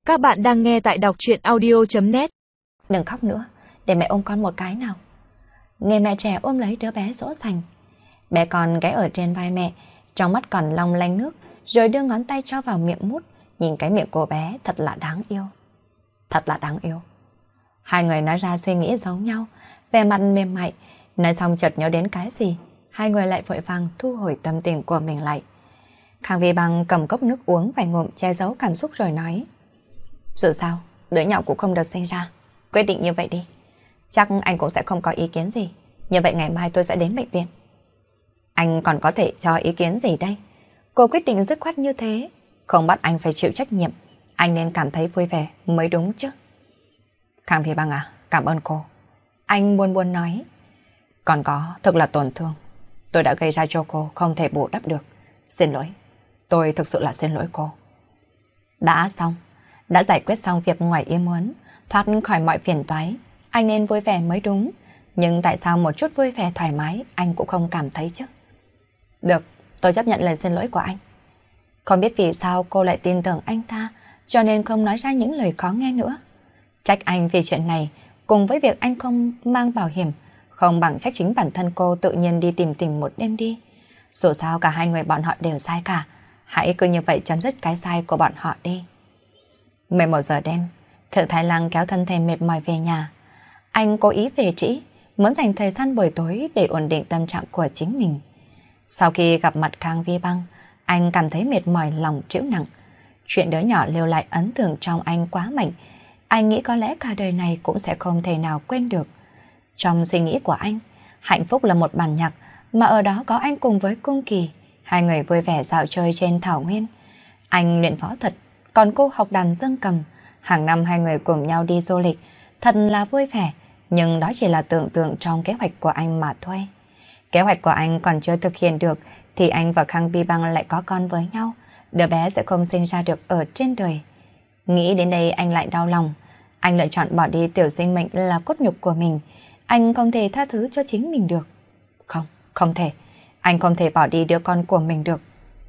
Các bạn đang nghe tại đọc truyện audio.net. Đừng khóc nữa, để mẹ ôm con một cái nào. Người mẹ trẻ ôm lấy đứa bé dỗ dành. Bé con ghé ở trên vai mẹ, trong mắt còn long lanh nước, rồi đưa ngón tay cho vào miệng mút. Nhìn cái miệng của bé thật là đáng yêu. Thật là đáng yêu. Hai người nói ra suy nghĩ giống nhau, vẻ mặt mềm mại. Nói xong chợt nhớ đến cái gì, hai người lại vội vàng thu hồi tâm tình của mình lại. Khang Vi Băng cầm cốc nước uống vài ngụm che giấu cảm xúc rồi nói: dù sao, đứa nhỏ cũng không được sinh ra. Quyết định như vậy đi. Chắc anh cũng sẽ không có ý kiến gì. Như vậy ngày mai tôi sẽ đến bệnh viện. Anh còn có thể cho ý kiến gì đây? Cô quyết định dứt khoát như thế, không bắt anh phải chịu trách nhiệm. Anh nên cảm thấy vui vẻ mới đúng chứ. Khang Vi Băng à, cảm ơn cô. Anh buồn buồn nói. Còn có, thực là tổn thương. Tôi đã gây ra cho cô không thể bù đắp được. Xin lỗi. Tôi thực sự là xin lỗi cô. Đã xong. Đã giải quyết xong việc ngoài ý muốn, thoát khỏi mọi phiền toái, anh nên vui vẻ mới đúng. Nhưng tại sao một chút vui vẻ thoải mái anh cũng không cảm thấy chứ? Được, tôi chấp nhận lời xin lỗi của anh. Không biết vì sao cô lại tin tưởng anh ta, cho nên không nói ra những lời khó nghe nữa. Trách anh vì chuyện này, cùng với việc anh không mang bảo hiểm, không bằng trách chính bản thân cô tự nhiên đi tìm tình một đêm đi. Dù sao cả hai người bọn họ đều sai cả, hãy cứ như vậy chấm dứt cái sai của bọn họ đi. 11 giờ đêm, Thượng Thái Lăng kéo thân thể mệt mỏi về nhà. Anh cố ý về trĩ, muốn dành thời gian buổi tối để ổn định tâm trạng của chính mình. Sau khi gặp mặt Khang Vi Băng, anh cảm thấy mệt mỏi lòng trĩu nặng. Chuyện đứa nhỏ lưu lại ấn tượng trong anh quá mạnh. Anh nghĩ có lẽ cả đời này cũng sẽ không thể nào quên được. Trong suy nghĩ của anh, hạnh phúc là một bản nhạc mà ở đó có anh cùng với Cung Kỳ. Hai người vui vẻ dạo chơi trên thảo nguyên. Anh luyện võ thuật, còn cô học đàn dương cầm. Hàng năm hai người cùng nhau đi du lịch, thật là vui vẻ, nhưng đó chỉ là tưởng tượng trong kế hoạch của anh mà thôi. Kế hoạch của anh còn chưa thực hiện được thì anh và Khang Vi Băng lại có con với nhau, đứa bé sẽ không sinh ra được ở trên đời. Nghĩ đến đây anh lại đau lòng. Anh lựa chọn bỏ đi tiểu sinh mệnh là cốt nhục của mình. Anh không thể tha thứ cho chính mình được. Không, không thể. Anh không thể bỏ đi đứa con của mình được.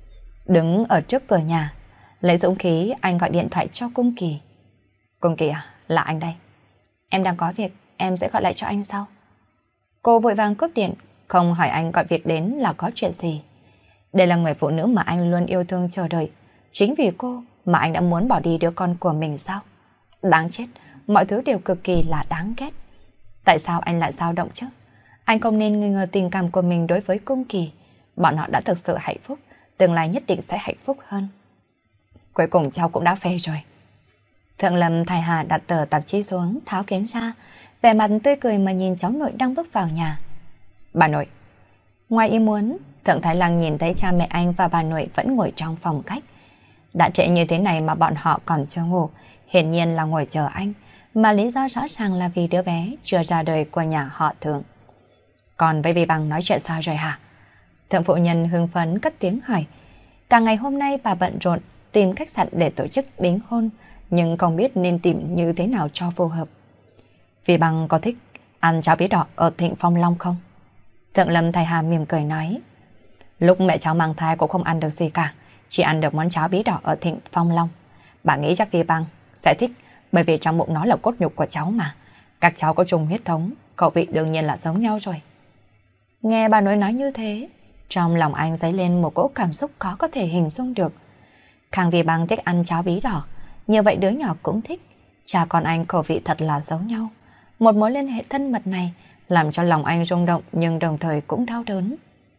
Đứng ở trước cửa nhà, lấy dũng khí anh gọi điện thoại cho Cung Kỳ. Cung Kỳ à, là anh đây. Em đang có việc, em sẽ gọi lại cho anh sau. Cô vội vàng cúp điện, không hỏi anh gọi việc đến là có chuyện gì. Đây là người phụ nữ mà anh luôn yêu thương chờ đợi. Chính vì cô mà anh đã muốn bỏ đi đứa con của mình sao? Đáng chết, mọi thứ đều cực kỳ là đáng ghét. Tại sao anh lại dao động chứ? Anh không nên nghi ngờ tình cảm của mình đối với Cung Kỳ. Bọn họ đã thực sự hạnh phúc, tương lai nhất định sẽ hạnh phúc hơn. Cuối cùng cháu cũng đã phê rồi. Thượng Lâm Thái Hà đặt tờ tạp chí xuống, tháo kính ra, vẻ mặt tươi cười mà nhìn cháu nội đang bước vào nhà. Bà nội. Ngoài ý muốn, Thượng Thái Lăng nhìn thấy cha mẹ anh và bà nội vẫn ngồi trong phòng khách. Đã trễ như thế này mà bọn họ còn chưa ngủ, hiển nhiên là ngồi chờ anh, mà lý do rõ ràng là vì đứa bé chưa ra đời của nhà họ Thượng. Còn với Vi Băng nói chuyện sao rồi hả? Thượng phụ nhân hưng phấn cất tiếng hỏi. Cả ngày hôm nay bà bận rộn tìm khách sạn để tổ chức đính hôn, nhưng không biết nên tìm như thế nào cho phù hợp. Vi Băng có thích ăn cháo bí đỏ ở Thịnh Phong Long không? Thượng Lâm Thái Hà mỉm cười nói. Lúc mẹ cháu mang thai cũng không ăn được gì cả, chỉ ăn được món cháo bí đỏ ở Thịnh Phong Long. Bà nghĩ chắc Vi Băng sẽ thích, bởi vì trong bụng nó là cốt nhục của cháu mà. Các cháu có chung huyết thống, khẩu vị đương nhiên là giống nhau rồi. Nghe bà nói như thế, trong lòng anh dấy lên một cỗ cảm xúc khó có thể hình dung được. Khang Vi Băng thích ăn cháo bí đỏ, như vậy đứa nhỏ cũng thích. Cha con anh khẩu vị thật là giống nhau. Một mối liên hệ thân mật này làm cho lòng anh rung động nhưng đồng thời cũng đau đớn.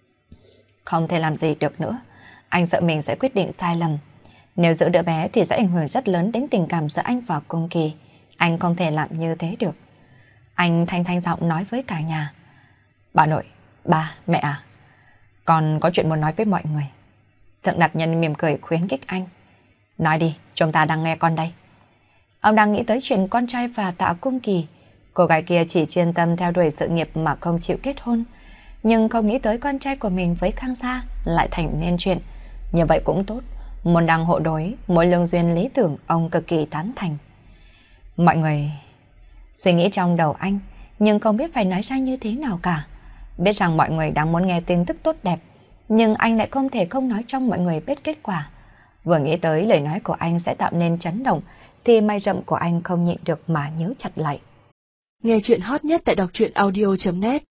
Không thể làm gì được nữa. Anh sợ mình sẽ quyết định sai lầm. Nếu giữ đứa bé thì sẽ ảnh hưởng rất lớn đến tình cảm giữa anh và Cung Kỳ. Anh không thể làm như thế được. Anh thanh giọng nói với cả nhà. Bà nội, ba, mẹ à, con có chuyện muốn nói với mọi người. Thượng Đạt Nhân mỉm cười khuyến khích anh. Nói đi, chúng ta đang nghe con đây. Ông đang nghĩ tới chuyện con trai và Tạ Cung Kỳ. Cô gái kia chỉ chuyên tâm theo đuổi sự nghiệp mà không chịu kết hôn. Nhưng không nghĩ tới con trai của mình với Khang Gia lại thành nên chuyện. Như vậy cũng tốt. Môn đăng hộ đối, mỗi lương duyên lý tưởng ông cực kỳ tán thành. Mọi người suy nghĩ trong đầu anh, nhưng không biết phải nói ra như thế nào cả. Biết rằng mọi người đang muốn nghe tin tức tốt đẹp, nhưng anh lại không thể không nói cho mọi người biết kết quả. Vừa nghĩ tới lời nói của anh sẽ tạo nên chấn động, thì mày rậm của anh không nhịn được mà nhíu chặt lại. Nghe chuyện hot nhất tại đọc truyện audio.net